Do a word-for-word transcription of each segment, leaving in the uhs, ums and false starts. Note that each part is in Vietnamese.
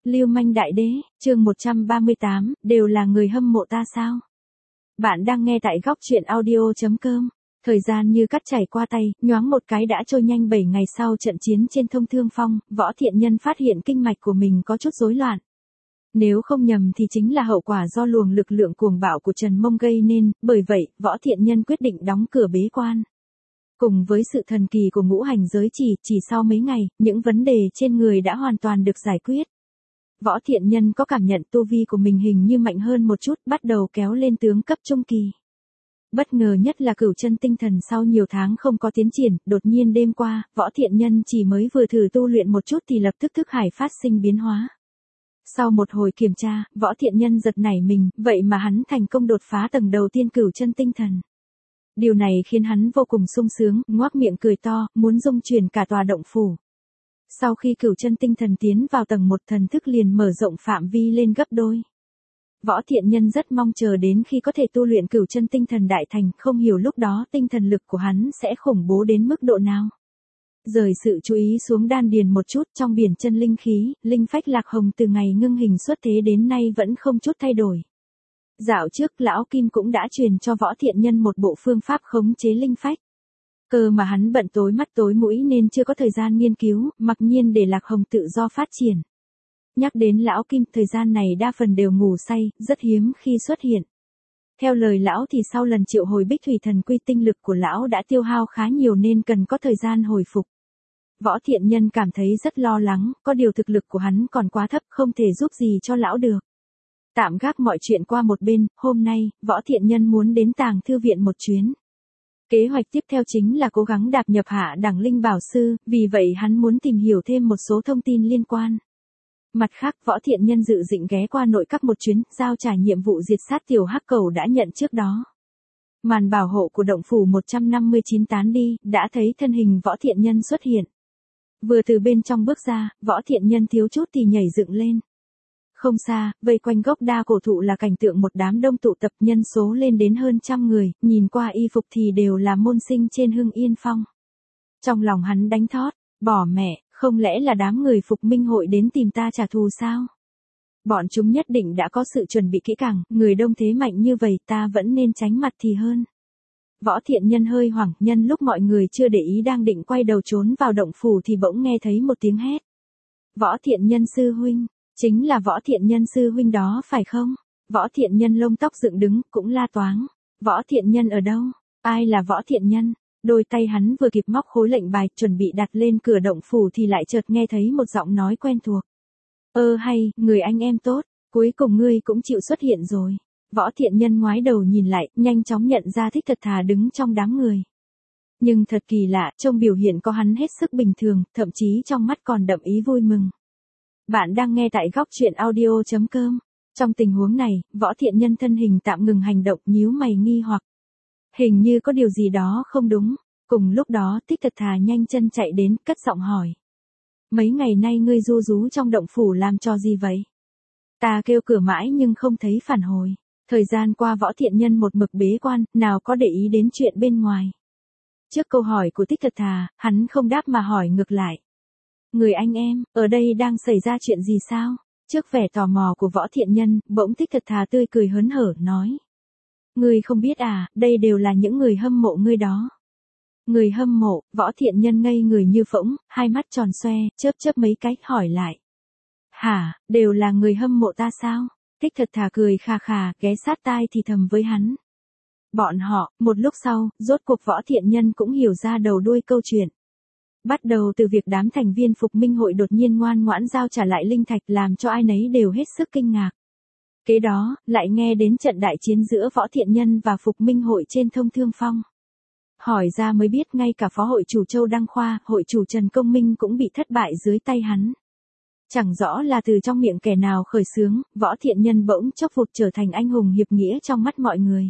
Lưu manh đại đế, chương một trăm ba mươi tám, đều là người hâm mộ ta sao? Bạn đang nghe tại góc truyện audio chấm com. Thời gian như cắt chảy qua tay, nhoáng một cái đã trôi nhanh bảy ngày sau trận chiến trên Thông Thương Phong, Võ Thiện Nhân phát hiện kinh mạch của mình có chút rối loạn. Nếu không nhầm thì chính là hậu quả do luồng lực lượng cuồng bạo của Trần Mông gây nên, bởi vậy, Võ Thiện Nhân quyết định đóng cửa bế quan. Cùng với sự thần kỳ của ngũ hành giới chỉ, chỉ sau mấy ngày, những vấn đề trên người đã hoàn toàn được giải quyết. Võ Thiện Nhân có cảm nhận tu vi của mình hình như mạnh hơn một chút, bắt đầu kéo lên tướng cấp trung kỳ. Bất ngờ nhất là Cửu Chân Tinh Thần sau nhiều tháng không có tiến triển, đột nhiên đêm qua, Võ Thiện Nhân chỉ mới vừa thử tu luyện một chút thì lập tức thức hải phát sinh biến hóa. Sau một hồi kiểm tra, Võ Thiện Nhân giật nảy mình, vậy mà hắn thành công đột phá tầng đầu tiên Cửu Chân Tinh Thần. Điều này khiến hắn vô cùng sung sướng, ngoác miệng cười to, muốn dung chuyển cả tòa động phủ. Sau khi Cửu Chân Tinh Thần tiến vào tầng một, thần thức liền mở rộng phạm vi lên gấp đôi. Võ Thiện Nhân rất mong chờ đến khi có thể tu luyện Cửu Chân Tinh Thần đại thành, không hiểu lúc đó tinh thần lực của hắn sẽ khủng bố đến mức độ nào. Rời sự chú ý xuống đan điền một chút, trong biển chân linh khí, linh phách Lạc Hồng từ ngày ngưng hình xuất thế đến nay vẫn không chút thay đổi. Dạo trước Lão Kim cũng đã truyền cho Võ Thiện Nhân một bộ phương pháp khống chế linh phách. Cơ mà hắn bận tối mắt tối mũi nên chưa có thời gian nghiên cứu, mặc nhiên để Lạc Hồng tự do phát triển. Nhắc đến Lão Kim, thời gian này đa phần đều ngủ say, rất hiếm khi xuất hiện. Theo lời Lão thì sau lần triệu hồi Bích Thủy Thần Quy, tinh lực của Lão đã tiêu hao khá nhiều nên cần có thời gian hồi phục. Võ Thiện Nhân cảm thấy rất lo lắng, có điều thực lực của hắn còn quá thấp, không thể giúp gì cho Lão được. Tạm gác mọi chuyện qua một bên, hôm nay, Võ Thiện Nhân muốn đến Tàng Thư Viện một chuyến. Kế hoạch tiếp theo chính là cố gắng đạp nhập hạ đẳng linh bảo sư, vì vậy hắn muốn tìm hiểu thêm một số thông tin liên quan. Mặt khác, Võ Thiện Nhân dự định ghé qua nội các một chuyến, giao trả nhiệm vụ diệt sát tiểu hắc cầu đã nhận trước đó. Màn bảo hộ của động phủ một trăm năm mươi chín tán đi, đã thấy thân hình Võ Thiện Nhân xuất hiện. Vừa từ bên trong bước ra, Võ Thiện Nhân thiếu chút thì nhảy dựng lên. Không xa, vây quanh gốc đa cổ thụ là cảnh tượng một đám đông tụ tập, nhân số lên đến hơn trăm người, nhìn qua y phục thì đều là môn sinh trên Hưng Yên Phong. Trong lòng hắn đánh thót, bỏ mẹ, không lẽ là đám người Phục Minh hội đến tìm ta trả thù sao? Bọn chúng nhất định đã có sự chuẩn bị kỹ càng, người đông thế mạnh như vậy ta vẫn nên tránh mặt thì hơn. Võ Thiện Nhân hơi hoảng, nhân lúc mọi người chưa để ý đang định quay đầu trốn vào động phủ thì bỗng nghe thấy một tiếng hét. Võ Thiện Nhân sư huynh. Chính là Võ Thiện Nhân sư huynh đó phải không? Võ Thiện Nhân lông tóc dựng đứng, cũng la toáng. Võ Thiện Nhân ở đâu? Ai là Võ Thiện Nhân? Đôi tay hắn vừa kịp móc khối lệnh bài, chuẩn bị đặt lên cửa động phủ thì lại chợt nghe thấy một giọng nói quen thuộc. Ơ hay, người anh em tốt, cuối cùng ngươi cũng chịu xuất hiện rồi. Võ Thiện Nhân ngoái đầu nhìn lại, nhanh chóng nhận ra Thích Thật Thà đứng trong đám người. Nhưng thật kỳ lạ, trông biểu hiện có hắn hết sức bình thường, thậm chí trong mắt còn đậm ý vui mừng. Bạn đang nghe tại góc truyện audio chấm com. Trong tình huống này, Võ Thiện Nhân thân hình tạm ngừng hành động, nhíu mày nghi hoặc. Hình như có điều gì đó không đúng. Cùng lúc đó, Thích Thật Thà nhanh chân chạy đến, cất giọng hỏi. Mấy ngày nay ngươi ru rú trong động phủ làm cho gì vậy? Ta kêu cửa mãi nhưng không thấy phản hồi. Thời gian qua Võ Thiện Nhân một mực bế quan, nào có để ý đến chuyện bên ngoài. Trước câu hỏi của Thích Thật Thà, hắn không đáp mà hỏi ngược lại. Người anh em, ở đây đang xảy ra chuyện gì sao? Trước vẻ tò mò của Võ Thiện Nhân, bỗng Thích Thật Thà tươi cười hớn hở, nói. Ngươi không biết à, đây đều là những người hâm mộ ngươi đó. Người hâm mộ, Võ Thiện Nhân ngây người như phỗng, hai mắt tròn xoe, chớp chớp mấy cái, hỏi lại. Hả, đều là người hâm mộ ta sao? Thích Thật Thà cười khà khà, ghé sát tai thì thầm với hắn. Bọn họ, một lúc sau, rốt cuộc Võ Thiện Nhân cũng hiểu ra đầu đuôi câu chuyện. Bắt đầu từ việc đám thành viên Phục Minh hội đột nhiên ngoan ngoãn giao trả lại linh thạch làm cho ai nấy đều hết sức kinh ngạc. Kế đó, lại nghe đến trận đại chiến giữa Võ Thiện Nhân và Phục Minh hội trên Thông Thương Phong. Hỏi ra mới biết ngay cả phó hội chủ Châu Đăng Khoa, hội chủ Trần Công Minh cũng bị thất bại dưới tay hắn. Chẳng rõ là từ trong miệng kẻ nào khởi xướng, Võ Thiện Nhân bỗng chốc vụt trở thành anh hùng hiệp nghĩa trong mắt mọi người.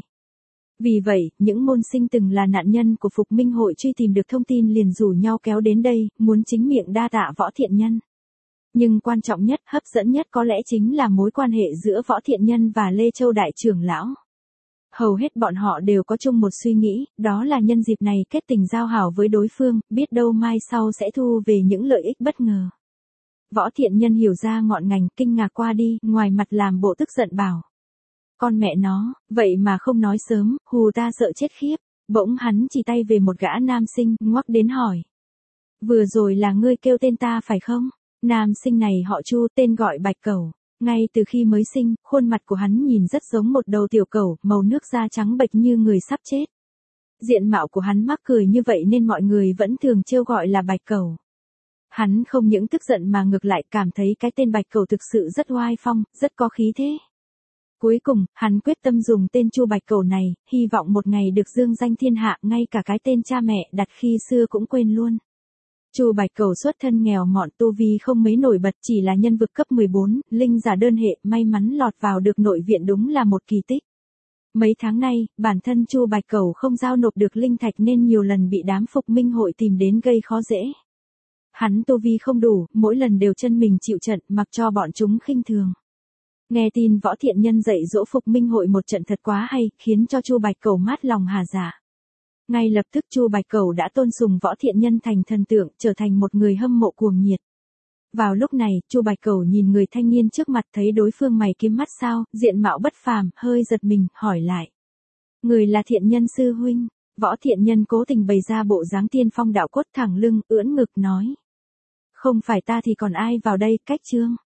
Vì vậy, những môn sinh từng là nạn nhân của Phục Minh hội truy tìm được thông tin liền rủ nhau kéo đến đây, muốn chính miệng đa tạ Võ Thiện Nhân. Nhưng quan trọng nhất, hấp dẫn nhất có lẽ chính là mối quan hệ giữa Võ Thiện Nhân và Lê Châu Đại trưởng lão. Hầu hết bọn họ đều có chung một suy nghĩ, đó là nhân dịp này kết tình giao hảo với đối phương, biết đâu mai sau sẽ thu về những lợi ích bất ngờ. Võ Thiện Nhân hiểu ra ngọn ngành, kinh ngạc qua đi, ngoài mặt làm bộ tức giận bảo. Con mẹ nó, vậy mà không nói sớm, hù ta sợ chết khiếp. Bỗng hắn chỉ tay về một gã nam sinh, ngoắc đến hỏi. Vừa rồi là ngươi kêu tên ta phải không? Nam sinh này họ Chu, tên gọi Bạch Cẩu. Ngay từ khi mới sinh, khuôn mặt của hắn nhìn rất giống một đầu tiểu cẩu, màu nước da trắng bệch như người sắp chết. Diện mạo của hắn mắc cười như vậy nên mọi người vẫn thường trêu gọi là Bạch Cẩu. Hắn không những tức giận mà ngược lại cảm thấy cái tên Bạch Cẩu thực sự rất oai phong, rất có khí thế. Cuối cùng, hắn quyết tâm dùng tên Chu Bạch Cẩu này, hy vọng một ngày được dương danh thiên hạ, ngay cả cái tên cha mẹ đặt khi xưa cũng quên luôn. Chu Bạch Cẩu xuất thân nghèo mọn, tu vi không mấy nổi bật, chỉ là nhân vực cấp mười bốn, linh giả đơn hệ, may mắn lọt vào được nội viện đúng là một kỳ tích. Mấy tháng nay, bản thân Chu Bạch Cẩu không giao nộp được linh thạch nên nhiều lần bị đám Phục Minh hội tìm đến gây khó dễ. Hắn tu vi không đủ, mỗi lần đều chân mình chịu trận, mặc cho bọn chúng khinh thường. Nghe tin Võ Thiện Nhân dạy dỗ Phục Minh hội một trận thật quá hay, khiến cho Chu Bạch Cẩu mát lòng hà dạ. Ngay lập tức Chu Bạch Cẩu đã tôn sùng Võ Thiện Nhân thành thần tượng, trở thành một người hâm mộ cuồng nhiệt. Vào lúc này, Chu Bạch Cẩu nhìn người thanh niên trước mặt thấy đối phương mày kiếm mắt sao, diện mạo bất phàm, hơi giật mình, hỏi lại. Người là Thiện Nhân sư huynh. Võ Thiện Nhân cố tình bày ra bộ dáng tiên phong đạo cốt thẳng lưng, ưỡn ngực nói. Không phải ta thì còn ai vào đây, cách chương.